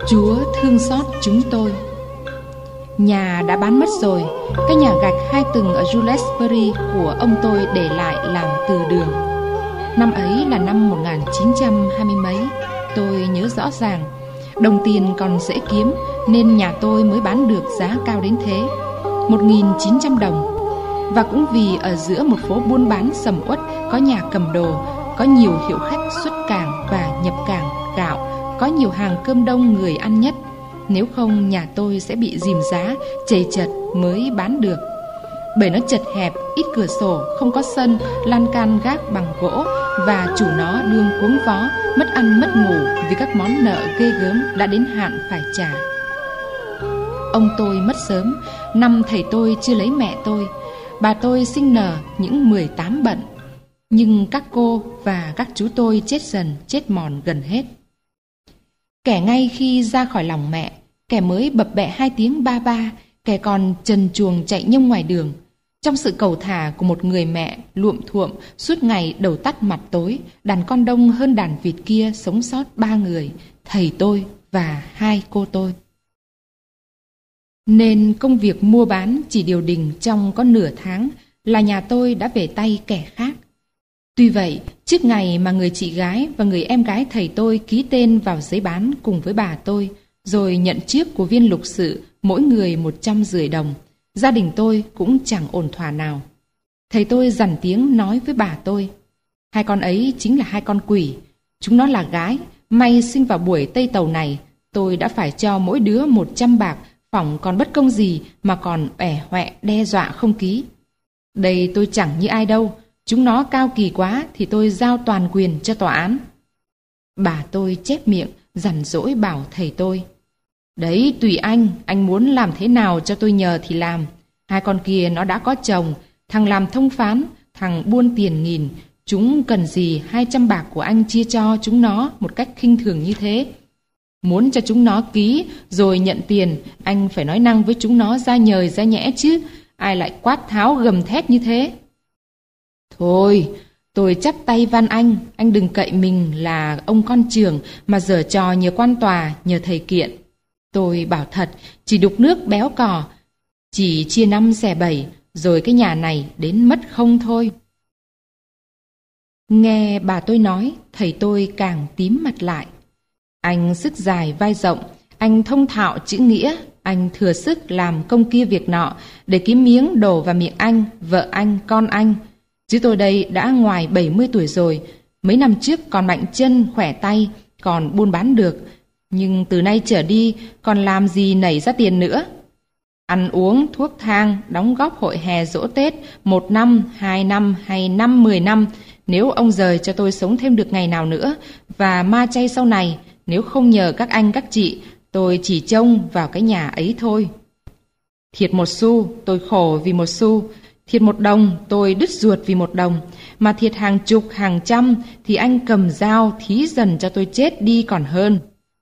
Chúa thương xót chúng tôi. Nhà đã bán mất rồi. Cái nhà gạch 2 tầng ở Shrewsbury của ông tôi để lại làm từ đường. Năm ấy là năm 1920 mấy, tôi nhớ rõ ràng. Đồng tiền còn dễ kiếm nên nhà tôi mới bán được giá cao đến thế, 1.900 đồng. Và cũng vì ở giữa một phố buôn bán sầm uất, có nhà cầm đồ, có nhiều hiệu khách xuất cảng và nhập cảng gạo, có nhiều hàng cơm đông người ăn nhất. Nếu không nhà tôi sẽ bị dìm giá, chầy chật mới bán được. Bởi nó chật hẹp, ít cửa sổ, không có sân, lan can gác bằng gỗ, và chủ nó đương cuống vó, mất ăn mất ngủ vì các món nợ ghê gớm đã đến hạn phải trả. Ông tôi mất sớm, năm thầy tôi chưa lấy mẹ tôi. Bà tôi sinh nở những 18 bận. Nhưng các cô và các chú tôi chết dần, chết mòn gần hết. Kẻ ngay khi ra khỏi lòng mẹ, kẻ mới bập bẹ 2 tiếng ba ba, kẻ còn trần truồng chạy nhông ngoài đường. Trong sự cầu thả của một người mẹ luộm thuộm, suốt ngày đầu tắt mặt tối, đàn con đông hơn đàn vịt kia sống sót 3 người, thầy tôi và 2 cô tôi. Nên công việc mua bán chỉ điều đình trong có nửa tháng là nhà tôi đã về tay kẻ khác. Tuy vậy, trước ngày mà người chị gái và người em gái thầy tôi ký tên vào giấy bán cùng với bà tôi, rồi nhận trước của viên lục sự mỗi người 150 đồng, gia đình tôi cũng chẳng ổn thỏa nào. Thầy tôi dằn tiếng nói với bà tôi: 2 con ấy chính là 2 con quỷ. Chúng nó là gái, may sinh vào buổi tây tàu này. Tôi đã phải cho mỗi đứa 100 bạc, phỏng còn bất công gì mà còn ẻ hoẹ đe dọa không ký. Đây tôi chẳng như ai đâu. Chúng nó cao kỳ quá thì tôi giao toàn quyền cho tòa án. Bà tôi chép miệng dằn dỗi bảo thầy tôi: Đấy tùy anh muốn làm thế nào cho tôi nhờ thì làm. 2 con kia nó đã có chồng, thằng làm thông phán, thằng buôn tiền nghìn. Chúng cần gì 200 bạc của anh chia cho chúng nó một cách khinh thường như thế? Muốn cho chúng nó ký rồi nhận tiền, anh phải nói năng với chúng nó ra nhời ra nhẽ chứ. Ai lại quát tháo gầm thét như thế? Thôi, tôi chắp tay van anh đừng cậy mình là ông con trưởng mà giở trò nhờ quan tòa, nhờ thầy kiện. Tôi bảo thật, chỉ đục nước béo cò, chỉ chia 5 xẻ 7, rồi cái nhà này đến mất không thôi. Nghe bà tôi nói, thầy tôi càng tím mặt lại. Anh sức dài vai rộng, anh thông thạo chữ nghĩa, anh thừa sức làm công kia việc nọ để kiếm miếng đổ vào miệng anh, vợ anh, con anh. Chứ tôi đây đã ngoài 70 tuổi rồi, mấy năm trước còn mạnh chân, khỏe tay, còn buôn bán được. Nhưng từ nay trở đi, còn làm gì nảy ra tiền nữa? Ăn uống, thuốc thang, đóng góp hội hè dỗ Tết, 1 năm, 2 năm hay 5-10 năm, nếu ông giời cho tôi sống thêm được ngày nào nữa, và ma chay sau này, nếu không nhờ các anh các chị, tôi chỉ trông vào cái nhà ấy thôi. Thiệt 1 xu, tôi khổ vì 1 xu. Thiệt 1 đồng, tôi đứt ruột vì 1 đồng. Mà thiệt hàng chục, hàng trăm, thì anh cầm dao thí dần cho tôi chết đi còn hơn.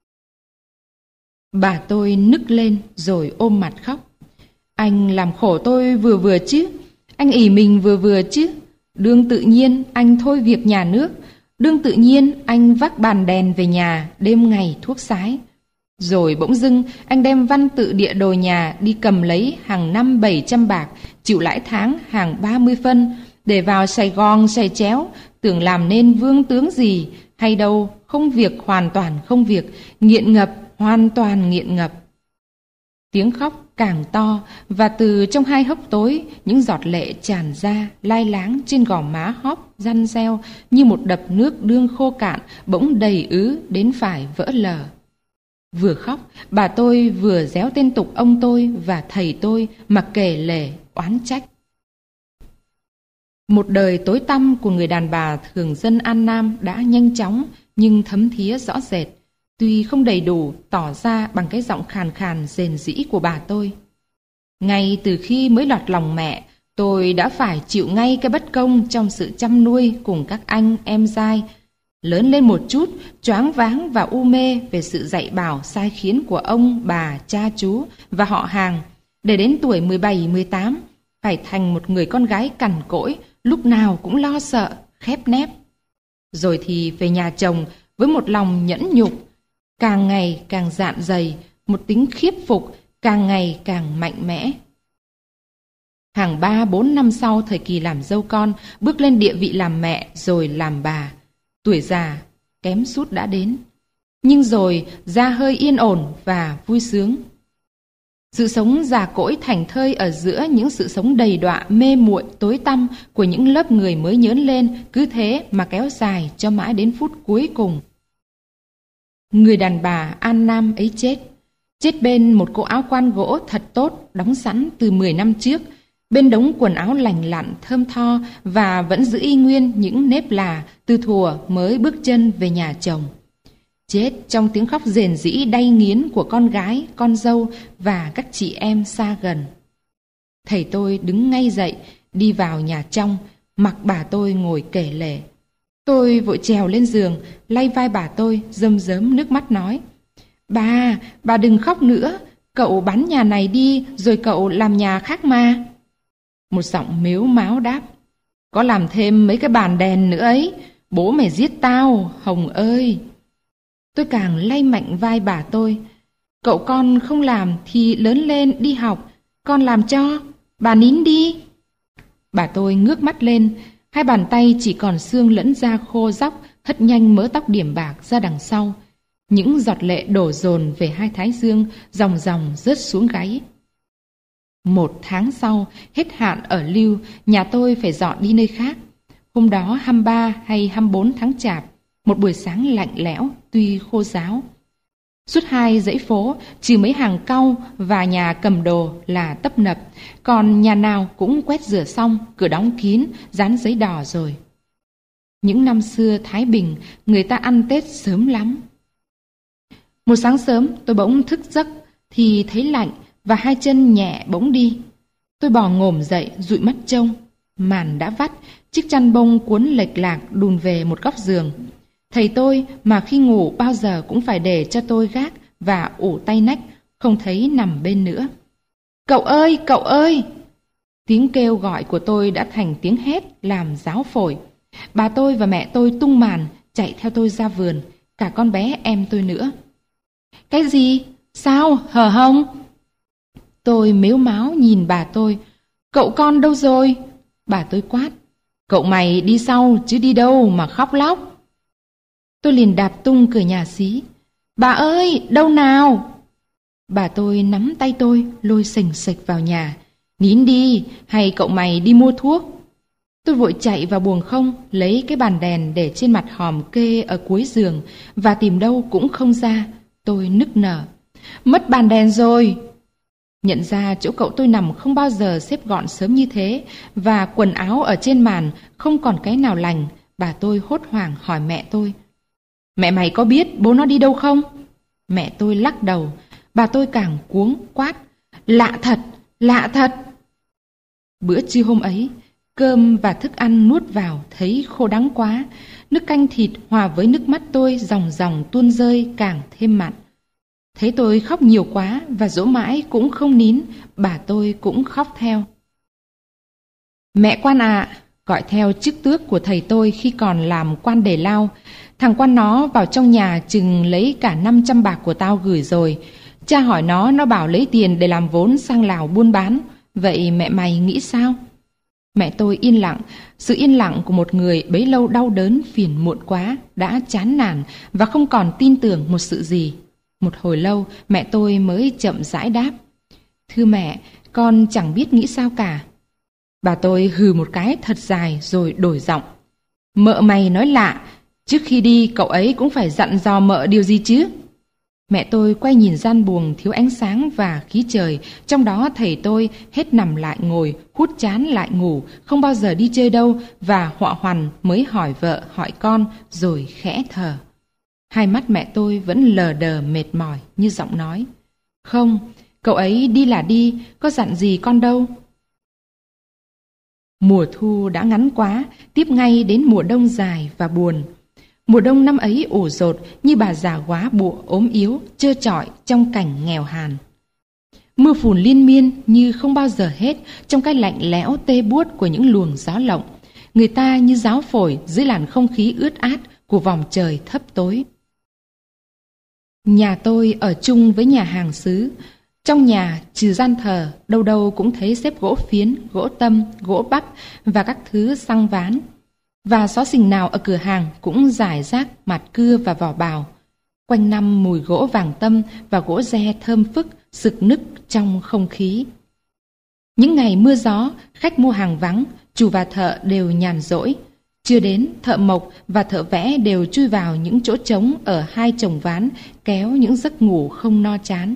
Bà tôi nức lên rồi ôm mặt khóc. Anh làm khổ tôi vừa vừa chứ. Anh ỷ mình vừa vừa chứ. Đương tự nhiên anh thôi việc nhà nước. Đương tự nhiên anh vác bàn đèn về nhà đêm ngày thuốc sái. Rồi bỗng dưng anh đem văn tự địa đồ nhà đi cầm lấy hàng năm 700 bạc, chịu lãi tháng hàng 30 phân, để vào Sài Gòn xài chéo, tưởng làm nên vương tướng gì, hay đâu không việc hoàn toàn không việc, nghiện ngập, hoàn toàn nghiện ngập. Tiếng khóc càng to, và từ trong 2 hốc tối, những giọt lệ tràn ra, lai láng trên gò má hóp, răn reo, như một đập nước đương khô cạn, bỗng đầy ứ đến phải vỡ lở. Vừa khóc, bà tôi vừa réo tên tục ông tôi và thầy tôi mà kể lể, oán trách. Một đời tối tăm của người đàn bà thường dân An Nam đã nhanh chóng nhưng thấm thía rõ rệt, tuy không đầy đủ tỏ ra bằng cái giọng khàn khàn rền rĩ của bà tôi. Ngay từ khi mới lọt lòng mẹ, tôi đã phải chịu ngay cái bất công trong sự chăm nuôi cùng các anh em giai. Lớn lên một chút, choáng váng và u mê về sự dạy bảo sai khiến của ông, bà, cha chú và họ hàng, để đến tuổi 17-18 phải thành một người con gái cằn cỗi, lúc nào cũng lo sợ, khép nép. Rồi thì về nhà chồng với một lòng nhẫn nhục, càng ngày càng dạn dày, một tính khiếp phục càng ngày càng mạnh mẽ. Hàng 3-4 năm sau thời kỳ làm dâu con, bước lên địa vị làm mẹ rồi làm bà. Tuổi già, kém sút đã đến. Nhưng rồi ra hơi yên ổn và vui sướng. Sự sống già cỗi thảnh thơi ở giữa những sự sống đầy đọa mê muội tối tăm của những lớp người mới nhớn lên, cứ thế mà kéo dài cho mãi đến phút cuối cùng. Người đàn bà An Nam ấy chết bên một cỗ áo quan gỗ thật tốt đóng sẵn từ 10 năm trước, bên đống quần áo lành lặn thơm tho và vẫn giữ y nguyên những nếp là từ thuở mới bước chân về nhà chồng. Chết trong tiếng khóc rền rĩ đay nghiến của con gái, con dâu và các chị em xa gần. Thầy tôi đứng ngay dậy, đi vào nhà trong, mặc bà tôi ngồi kể lể. Tôi vội trèo lên giường, lay vai bà tôi, rơm rớm nước mắt nói: Bà đừng khóc nữa, cậu bán nhà này đi rồi cậu làm nhà khác mà. Một giọng mếu máo đáp: Có làm thêm mấy cái bàn đèn nữa ấy, bố mày giết tao, Hồng ơi. Tôi càng lay mạnh vai bà tôi: Cậu con không làm thì lớn lên đi học, con làm cho, bà nín đi. Bà tôi ngước mắt lên, hai bàn tay chỉ còn xương lẫn da khô róc, hất nhanh mớ tóc điểm bạc ra đằng sau. Những giọt lệ đổ dồn về hai thái dương, dòng dòng rớt xuống gáy. 1 tháng sau, hết hạn ở lưu, nhà tôi phải dọn đi nơi khác. Hôm đó 23 hay 24 tháng Chạp, một buổi sáng lạnh lẽo, tuy khô ráo. Suốt 2 dãy phố, trừ mấy hàng cau và nhà cầm đồ là tấp nập, còn nhà nào cũng quét rửa xong, cửa đóng kín, dán giấy đỏ rồi. Những năm xưa Thái Bình, người ta ăn Tết sớm lắm. Một sáng sớm, tôi bỗng thức giấc thì thấy lạnh và hai chân nhẹ bỗng đi. Tôi bò ngổm dậy, dụi mắt trông. Màn đã vắt, chiếc chăn bông cuốn lệch lạc đùn về một góc giường. Thầy tôi mà khi ngủ bao giờ cũng phải để cho tôi gác và ủ tay nách, không thấy nằm bên nữa. Cậu ơi, cậu ơi! Tiếng kêu gọi của tôi đã thành tiếng hét làm ráo phổi. Bà tôi và mẹ tôi tung màn, chạy theo tôi ra vườn, cả con bé em tôi nữa. Cái gì? Sao? Hờ hông? Tôi mếu máo nhìn bà tôi. Cậu con đâu rồi? Bà tôi quát. Cậu mày đi sau chứ đi đâu mà khóc lóc. Tôi liền đạp tung cửa nhà xí. Bà ơi, đâu nào? Bà tôi nắm tay tôi, lôi xềnh xệch vào nhà. Nín đi, hay cậu mày đi mua thuốc? Tôi vội chạy vào buồng không, lấy cái bàn đèn để trên mặt hòm kê ở cuối giường, và tìm đâu cũng không ra. Tôi nức nở. Mất bàn đèn rồi. Nhận ra chỗ cậu tôi nằm không bao giờ xếp gọn sớm như thế, và quần áo ở trên màn không còn cái nào lành, bà tôi hốt hoảng hỏi mẹ tôi. Mẹ mày có biết bố nó đi đâu không? Mẹ tôi lắc đầu. Bà tôi càng cuống quát. Lạ thật, lạ thật. Bữa trưa hôm ấy, cơm và thức ăn nuốt vào thấy khô đắng quá. Nước canh thịt hòa với nước mắt tôi dòng dòng tuôn rơi càng thêm mặn. Thấy tôi khóc nhiều quá và dỗ mãi cũng không nín, bà tôi cũng khóc theo. Mẹ quan ạ, gọi theo chức tước của thầy tôi khi còn làm quan đề lao. Thằng quan nó vào trong nhà chừng lấy cả 500 bạc của tao gửi rồi. Cha hỏi nó bảo lấy tiền để làm vốn sang Lào buôn bán. Vậy mẹ mày nghĩ sao? Mẹ tôi yên lặng. Sự yên lặng của một người bấy lâu đau đớn phiền muộn quá, đã chán nản và không còn tin tưởng một sự gì. Một hồi lâu mẹ tôi mới chậm rãi đáp. Thưa mẹ, con chẳng biết nghĩ sao cả. Bà tôi hừ một cái thật dài rồi đổi giọng. Mợ mày nói lạ, trước khi đi cậu ấy cũng phải dặn dò mợ điều gì chứ? Mẹ tôi quay nhìn gian buồng thiếu ánh sáng và khí trời, trong đó thầy tôi hết nằm lại ngồi, hút chán lại ngủ, không bao giờ đi chơi đâu, và họa hoằn mới hỏi vợ hỏi con rồi khẽ thở. Hai mắt mẹ tôi vẫn lờ đờ mệt mỏi như giọng nói. Không, cậu ấy đi là đi, có dặn gì con đâu. Mùa thu đã ngắn quá, tiếp ngay đến mùa đông dài và buồn. Mùa đông năm ấy ủ rột như bà già góa bụa ốm yếu, trơ trọi trong cảnh nghèo hàn. Mưa phùn liên miên như không bao giờ hết trong cái lạnh lẽo tê buốt của những luồng gió lộng. Người ta như giáo phổi dưới làn không khí ướt át của vòng trời thấp tối. Nhà tôi ở chung với nhà hàng xứ. Trong nhà, trừ gian thờ, đâu đâu cũng thấy xếp gỗ phiến, gỗ tâm, gỗ bắp và các thứ xăng ván. Và xó xỉnh nào ở cửa hàng cũng rải rác mạt cưa và vỏ bào. Quanh năm mùi gỗ vàng tâm và gỗ re thơm phức, sực nức trong không khí. Những ngày mưa gió, khách mua hàng vắng, chủ và thợ đều nhàn rỗi. Chưa đến, thợ mộc và thợ vẽ đều chui vào những chỗ trống ở hai chồng ván, kéo những giấc ngủ không no chán.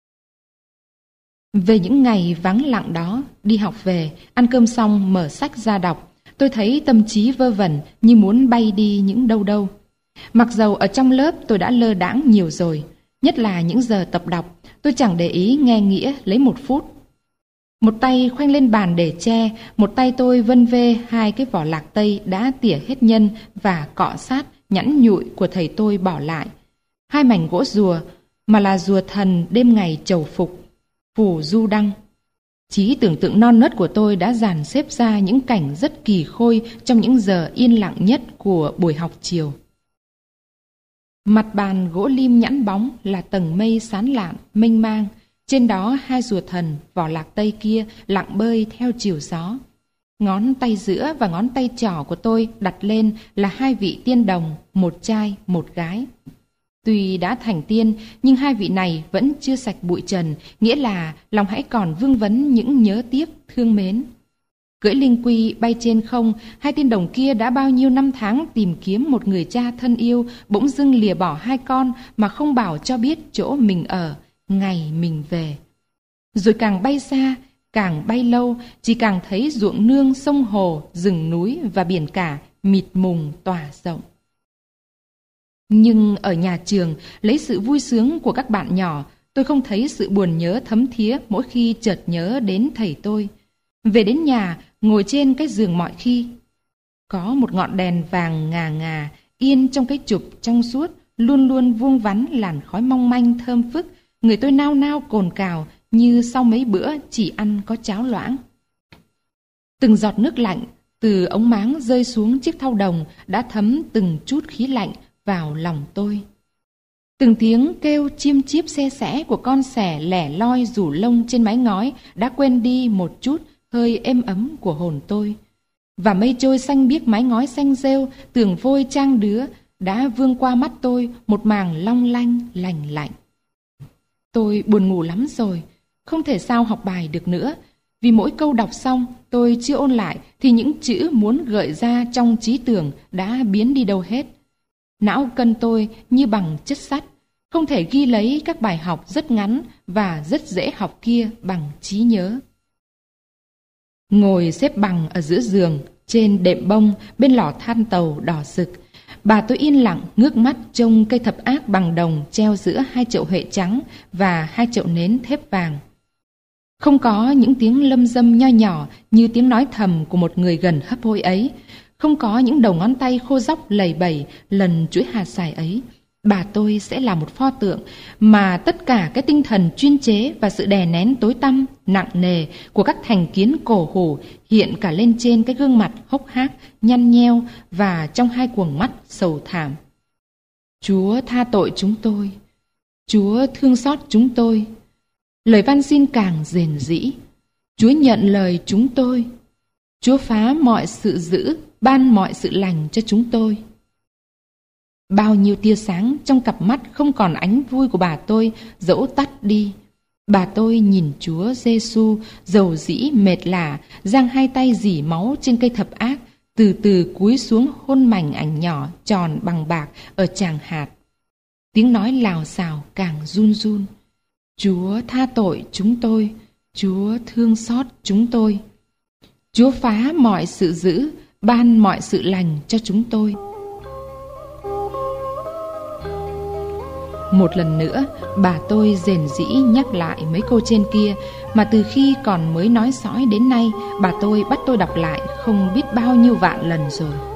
Về những ngày vắng lặng đó, đi học về, ăn cơm xong mở sách ra đọc, tôi thấy tâm trí vơ vẩn như muốn bay đi những đâu đâu. Mặc dầu ở trong lớp tôi đã lơ đãng nhiều rồi, nhất là những giờ tập đọc, tôi chẳng để ý nghe nghĩa lấy một phút. Một tay khoanh lên bàn để che, một tay tôi vân vê hai cái vỏ lạc tây đã tỉa hết nhân và cọ sát, nhẵn nhụi của thầy tôi bỏ lại. Hai mảnh gỗ rùa, mà là rùa thần đêm ngày trầu phục, phù du đăng. Trí tưởng tượng non nớt của tôi đã dàn xếp ra những cảnh rất kỳ khôi trong những giờ yên lặng nhất của buổi học chiều. Mặt bàn gỗ lim nhẵn bóng là tầng mây sán lạn, mênh mang. Trên đó hai rùa thần, vỏ lạc tây kia lặng bơi theo chiều gió. Ngón tay giữa và ngón tay trỏ của tôi đặt lên là hai vị tiên đồng, một trai, một gái. Tuy đã thành tiên, nhưng hai vị này vẫn chưa sạch bụi trần, nghĩa là lòng hãy còn vương vấn những nhớ tiếc, thương mến. Cưỡi linh quy bay trên không, hai tiên đồng kia đã bao nhiêu năm tháng tìm kiếm một người cha thân yêu, bỗng dưng lìa bỏ hai con mà không bảo cho biết chỗ mình ở, ngày mình về. Rồi càng bay xa, càng bay lâu, chỉ càng thấy ruộng nương, sông hồ, rừng núi và biển cả mịt mùng tỏa rộng. Nhưng ở nhà trường, lấy sự vui sướng của các bạn nhỏ, tôi không thấy sự buồn nhớ thấm thía mỗi khi chợt nhớ đến thầy tôi. Về đến nhà, ngồi trên cái giường mọi khi. Có một ngọn đèn vàng ngà ngà, yên trong cái chụp trong suốt, luôn luôn vuông vắn làn khói mong manh thơm phức. Người tôi nao nao cồn cào như sau mấy bữa chỉ ăn có cháo loãng. Từng giọt nước lạnh từ ống máng rơi xuống chiếc thau đồng đã thấm từng chút khí lạnh vào lòng tôi. Từng tiếng kêu chiêm chiếp se sẻ của con sẻ lẻ loi rủ lông trên mái ngói đã quên đi một chút hơi êm ấm của hồn tôi. Và mây trôi xanh biếc mái ngói xanh rêu, tường vôi trang đứa đã vương qua mắt tôi một màng long lanh lành lạnh. Tôi buồn ngủ lắm rồi, không thể sao học bài được nữa, vì mỗi câu đọc xong tôi chưa ôn lại thì những chữ muốn gợi ra trong trí tưởng đã biến đi đâu hết. Não cân tôi như bằng chất sắt, không thể ghi lấy các bài học rất ngắn và rất dễ học kia bằng trí nhớ. Ngồi xếp bằng ở giữa giường, trên đệm bông, bên lò than tàu đỏ rực, bà tôi yên lặng ngước mắt trông cây thập ác bằng đồng treo giữa hai chậu huệ trắng và hai chậu nến thép vàng. Không có những tiếng lâm dâm nho nhỏ như tiếng nói thầm của một người gần hấp hối ấy, không có những đầu ngón tay khô róc lầy bẩy lần chuỗi hạt xài ấy. Bà tôi sẽ là một pho tượng mà tất cả cái tinh thần chuyên chế và sự đè nén tối tăm, nặng nề của các thành kiến cổ hủ hiện cả lên trên cái gương mặt hốc hác, nhăn nheo và trong hai quầng mắt sầu thảm. Chúa tha tội chúng tôi, Chúa thương xót chúng tôi. Lời van xin càng rền rĩ. Chúa nhận lời chúng tôi. Chúa phá mọi sự dữ, ban mọi sự lành cho chúng tôi. Bao nhiêu tia sáng trong cặp mắt không còn ánh vui của bà tôi dẫu tắt đi. Bà tôi nhìn Chúa Giêsu dầu dĩ mệt lả, giang hai tay rỉ máu trên cây thập ác, từ từ cúi xuống hôn mảnh ảnh nhỏ tròn bằng bạc ở tràng hạt. Tiếng nói lào xào càng run run. Chúa tha tội chúng tôi, Chúa thương xót chúng tôi. Chúa phá mọi sự dữ, ban mọi sự lành cho chúng tôi. Một lần nữa, bà tôi rền rĩ nhắc lại mấy câu trên kia mà từ khi còn mới nói sõi đến nay, bà tôi bắt tôi đọc lại không biết bao nhiêu vạn lần rồi.